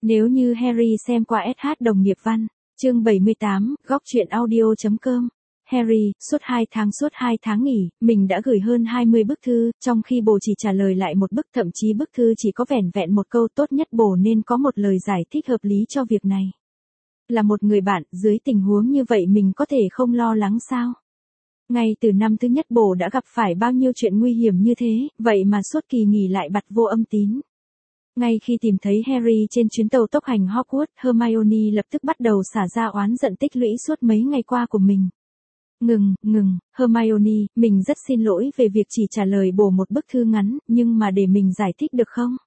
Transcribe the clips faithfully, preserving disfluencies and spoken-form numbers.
Nếu như Harry xem qua ét hát đồng nghiệp văn, chương bảy mươi tám, góc truyện audio chấm com. Harry, suốt hai tháng suốt hai tháng nghỉ, mình đã gửi hơn hai mươi bức thư, trong khi bồ chỉ trả lời lại một bức, thậm chí bức thư chỉ có vẻn vẹn một câu, tốt nhất bồ nên có một lời giải thích hợp lý cho việc này. Là một người bạn, dưới tình huống như vậy mình có thể không lo lắng sao? Ngay từ năm thứ nhất bồ đã gặp phải bao nhiêu chuyện nguy hiểm như thế, vậy mà suốt kỳ nghỉ lại bặt vô âm tín. Ngay khi tìm thấy Harry trên chuyến tàu tốc hành Hogwarts, Hermione lập tức bắt đầu xả ra oán giận tích lũy suốt mấy ngày qua của mình. Ngừng, ngừng, Hermione, mình rất xin lỗi về việc chỉ trả lời bồ một bức thư ngắn, nhưng mà để mình giải thích được không?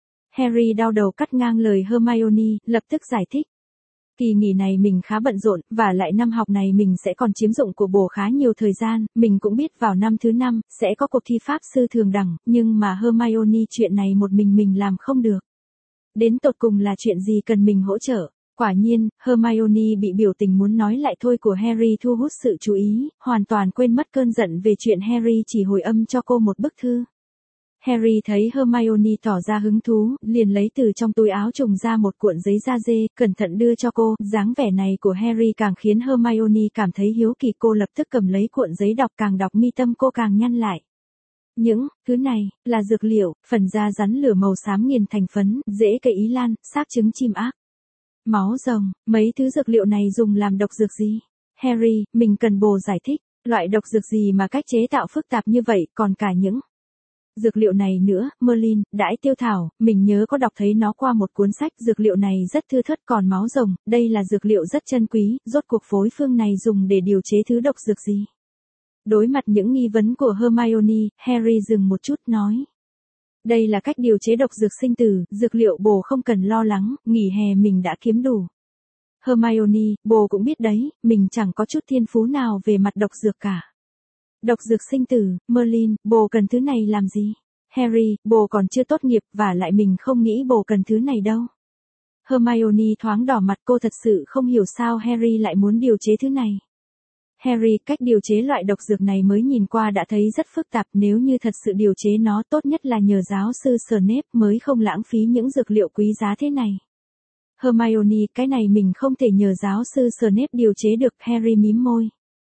Harry đau đầu cắt ngang lời Hermione, lập tức giải thích. Kỳ nghỉ này mình khá bận rộn, và lại năm học này mình sẽ còn chiếm dụng của bồ khá nhiều thời gian, mình cũng biết vào năm thứ năm, sẽ có cuộc thi pháp sư thường đẳng, nhưng mà Hermione chuyện này một mình mình làm không được. Đến tột cùng là chuyện gì cần mình hỗ trợ? Quả nhiên, Hermione bị biểu tình muốn nói lại thôi của Harry thu hút sự chú ý, hoàn toàn quên mất cơn giận về chuyện Harry chỉ hồi âm cho cô một bức thư. Harry thấy Hermione tỏ ra hứng thú, liền lấy từ trong túi áo trùng ra một cuộn giấy da dê, cẩn thận đưa cho cô, dáng vẻ này của Harry càng khiến Hermione cảm thấy hiếu kỳ, cô lập tức cầm lấy cuộn giấy đọc, càng đọc mi tâm cô càng nhăn lại. Những thứ này là dược liệu, phần da rắn lửa màu xám nghiền thành phấn, rễ cây ý lan, xác trứng chim ác, máu rồng, mấy thứ dược liệu này dùng làm độc dược gì? Harry, mình cần bồ giải thích, loại độc dược gì mà cách chế tạo phức tạp như vậy, còn cả những dược liệu này nữa, Merlin, đãi tiêu thảo, mình nhớ có đọc thấy nó qua một cuốn sách, dược liệu này rất thưa thớt, còn máu rồng, đây là dược liệu rất chân quý, rốt cuộc phối phương này dùng để điều chế thứ độc dược gì? Đối mặt những nghi vấn của Hermione, Harry dừng một chút nói. Đây là cách điều chế độc dược sinh tử, dược liệu bồ không cần lo lắng, nghỉ hè mình đã kiếm đủ. Hermione, bồ cũng biết đấy, mình chẳng có chút thiên phú nào về mặt độc dược cả. Độc dược sinh tử, Merlin, bồ cần thứ này làm gì? Harry, bồ còn chưa tốt nghiệp, và lại mình không nghĩ bồ cần thứ này đâu. Hermione thoáng đỏ mặt, cô thật sự không hiểu sao Harry lại muốn điều chế thứ này. Harry, cách điều chế loại độc dược này mới nhìn qua đã thấy rất phức tạp, nếu như thật sự điều chế nó tốt nhất là nhờ giáo sư Snape mới không lãng phí những dược liệu quý giá thế này. Hermione, cái này mình không thể nhờ giáo sư Snape điều chế được, Harry mím môi.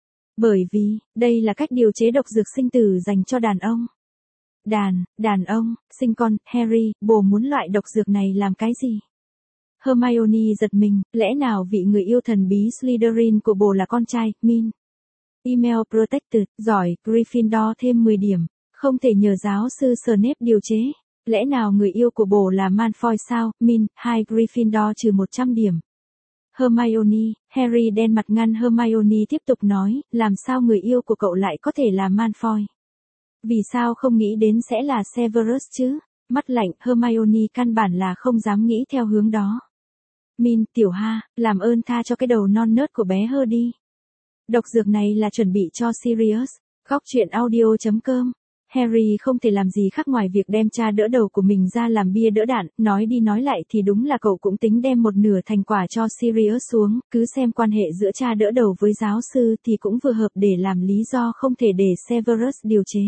Bởi vì, đây là cách điều chế độc dược sinh tử dành cho đàn ông. Đàn, đàn ông, sinh con, Harry, bồ muốn loại độc dược này làm cái gì? Hermione giật mình, lẽ nào vị người yêu thần bí Slytherin của bồ là con trai, Min? Email protected, giỏi, Gryffindor thêm mười điểm, không thể nhờ giáo sư Snape điều chế. Lẽ nào người yêu của bồ là Malfoy sao, Min, hai Gryffindor trừ một trăm điểm. Hermione, Harry đen mặt ngăn Hermione tiếp tục nói, làm sao người yêu của cậu lại có thể là Malfoy? Vì sao không nghĩ đến sẽ là Severus chứ? Mắt lạnh, Hermione căn bản là không dám nghĩ theo hướng đó. Min, tiểu ha, làm ơn tha cho cái đầu non nớt của bé Hơ đi. Độc dược này là chuẩn bị cho Sirius. Góc truyện audio chấm com. Harry không thể làm gì khác ngoài việc đem cha đỡ đầu của mình ra làm bia đỡ đạn, nói đi nói lại thì đúng là cậu cũng tính đem một nửa thành quả cho Sirius xuống, cứ xem quan hệ giữa cha đỡ đầu với giáo sư thì cũng vừa hợp để làm lý do không thể để Severus điều chế.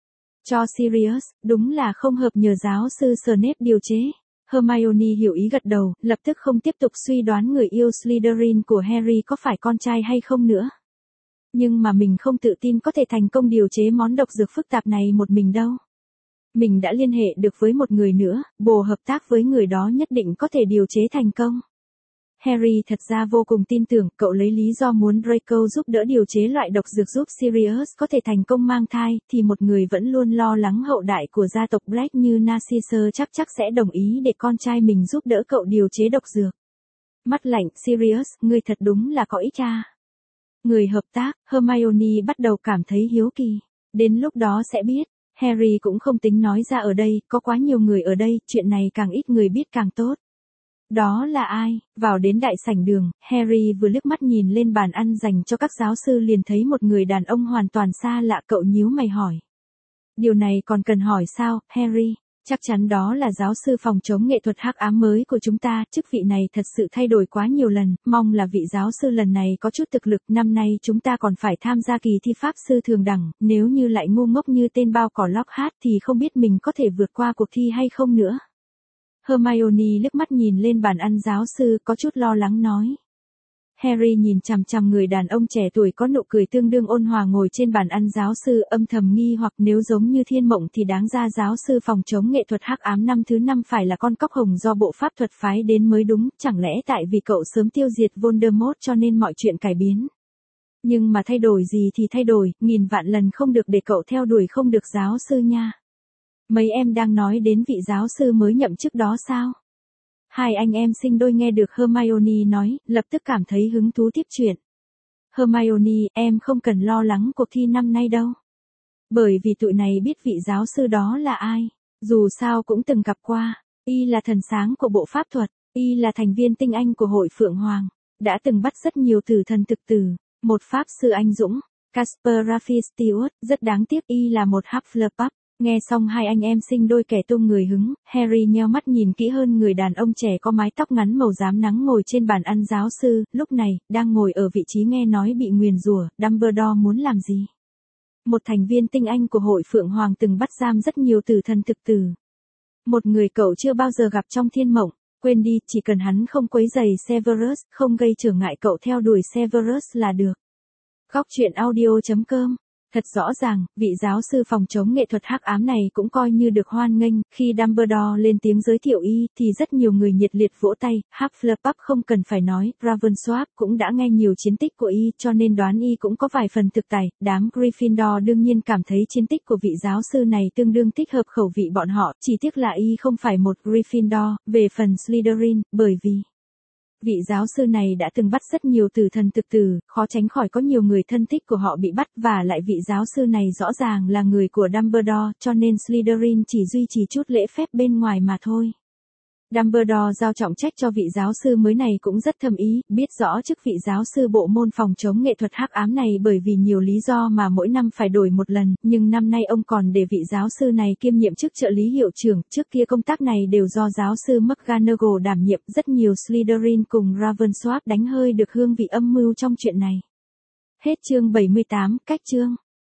Cho Sirius, đúng là không hợp nhờ giáo sư Snape điều chế. Hermione hiểu ý gật đầu, lập tức không tiếp tục suy đoán người yêu Slytherin của Harry có phải con trai hay không nữa. Nhưng mà mình không tự tin có thể thành công điều chế món độc dược phức tạp này một mình đâu. Mình đã liên hệ được với một người nữa, bồ hợp tác với người đó nhất định có thể điều chế thành công. Harry thật ra vô cùng tin tưởng, cậu lấy lý do muốn Draco giúp đỡ điều chế loại độc dược giúp Sirius có thể thành công mang thai, thì một người vẫn luôn lo lắng hậu đại của gia tộc Black như Narcissus chắc chắc sẽ đồng ý để con trai mình giúp đỡ cậu điều chế độc dược. Mắt lạnh, Sirius, ngươi thật đúng là có ích cha. Người hợp tác, Hermione bắt đầu cảm thấy hiếu kỳ. Đến lúc đó sẽ biết. Harry cũng không tính nói ra ở đây, có quá nhiều người ở đây, chuyện này càng ít người biết càng tốt. Đó là ai? Vào đến đại sảnh đường, Harry vừa liếc mắt nhìn lên bàn ăn dành cho các giáo sư liền thấy một người đàn ông hoàn toàn xa lạ, cậu nhíu mày hỏi. Điều này còn cần hỏi sao, Harry? Chắc chắn đó là giáo sư phòng chống nghệ thuật hắc ám mới của chúng ta, chức vị này thật sự thay đổi quá nhiều lần, mong là vị giáo sư lần này có chút thực lực, năm nay chúng ta còn phải tham gia kỳ thi pháp sư thường đẳng, nếu như lại ngu ngốc như tên bao cỏ Lockhart thì không biết mình có thể vượt qua cuộc thi hay không nữa. Hermione liếc mắt nhìn lên bàn ăn giáo sư, có chút lo lắng nói. Harry nhìn chằm chằm người đàn ông trẻ tuổi có nụ cười tương đương ôn hòa ngồi trên bàn ăn giáo sư, âm thầm nghi hoặc nếu giống như thiên mộng thì đáng ra giáo sư phòng chống nghệ thuật hắc ám năm thứ năm phải là con cóc hồng do bộ pháp thuật phái đến mới đúng, chẳng lẽ tại vì cậu sớm tiêu diệt Voldemort cho nên mọi chuyện cải biến. Nhưng mà thay đổi gì thì thay đổi, nghìn vạn lần không được để cậu theo đuổi không được giáo sư nha. Mấy em đang nói đến vị giáo sư mới nhậm chức đó sao? Hai anh em sinh đôi nghe được Hermione nói, lập tức cảm thấy hứng thú tiếp chuyện. Hermione, em không cần lo lắng cuộc thi năm nay đâu. Bởi vì tụi này biết vị giáo sư đó là ai. Dù sao cũng từng gặp qua. Y là thần sáng của bộ pháp thuật. Y là thành viên tinh anh của hội Phượng Hoàng. Đã từng bắt rất nhiều tử thần thực tử. Một pháp sư anh dũng. Casper Raffi Stewart, rất đáng tiếc Y là một Hufflepuff. Nghe xong hai anh em sinh đôi kẻ tung người hứng, Harry nheo mắt nhìn kỹ hơn người đàn ông trẻ có mái tóc ngắn màu rám nắng ngồi trên bàn ăn giáo sư, lúc này, đang ngồi ở vị trí nghe nói bị nguyền rủa, Dumbledore muốn làm gì? Một thành viên tinh anh của hội Phượng Hoàng từng bắt giam rất nhiều tử thần thực tử. Một người cậu chưa bao giờ gặp trong thiên mộng, quên đi, chỉ cần hắn không quấy rầy Severus, không gây trở ngại cậu theo đuổi Severus là được. Góc truyện audio chấm com. Thật rõ ràng, vị giáo sư phòng chống nghệ thuật hắc ám này cũng coi như được hoan nghênh, khi Dumbledore lên tiếng giới thiệu Y, thì rất nhiều người nhiệt liệt vỗ tay, Hufflepuff không cần phải nói, Ravensworth cũng đã nghe nhiều chiến tích của Y, cho nên đoán Y cũng có vài phần thực tài, đám Gryffindor đương nhiên cảm thấy chiến tích của vị giáo sư này tương đương thích hợp khẩu vị bọn họ, chỉ tiếc là Y không phải một Gryffindor, về phần Slytherin, bởi vì vị giáo sư này đã từng bắt rất nhiều tử thần thực tử, khó tránh khỏi có nhiều người thân thích của họ bị bắt và lại vị giáo sư này rõ ràng là người của Dumbledore, cho nên Slytherin chỉ duy trì chút lễ phép bên ngoài mà thôi. Dumbledore giao trọng trách cho vị giáo sư mới này cũng rất thầm ý, biết rõ chức vị giáo sư bộ môn phòng chống nghệ thuật hắc ám này bởi vì nhiều lý do mà mỗi năm phải đổi một lần, nhưng năm nay ông còn để vị giáo sư này kiêm nhiệm chức trợ lý hiệu trưởng, trước kia công tác này đều do giáo sư McGonagall đảm nhiệm, rất nhiều Slytherin cùng Ravensworth đánh hơi được hương vị âm mưu trong chuyện này. Hết chương bảy mươi tám, cách chương.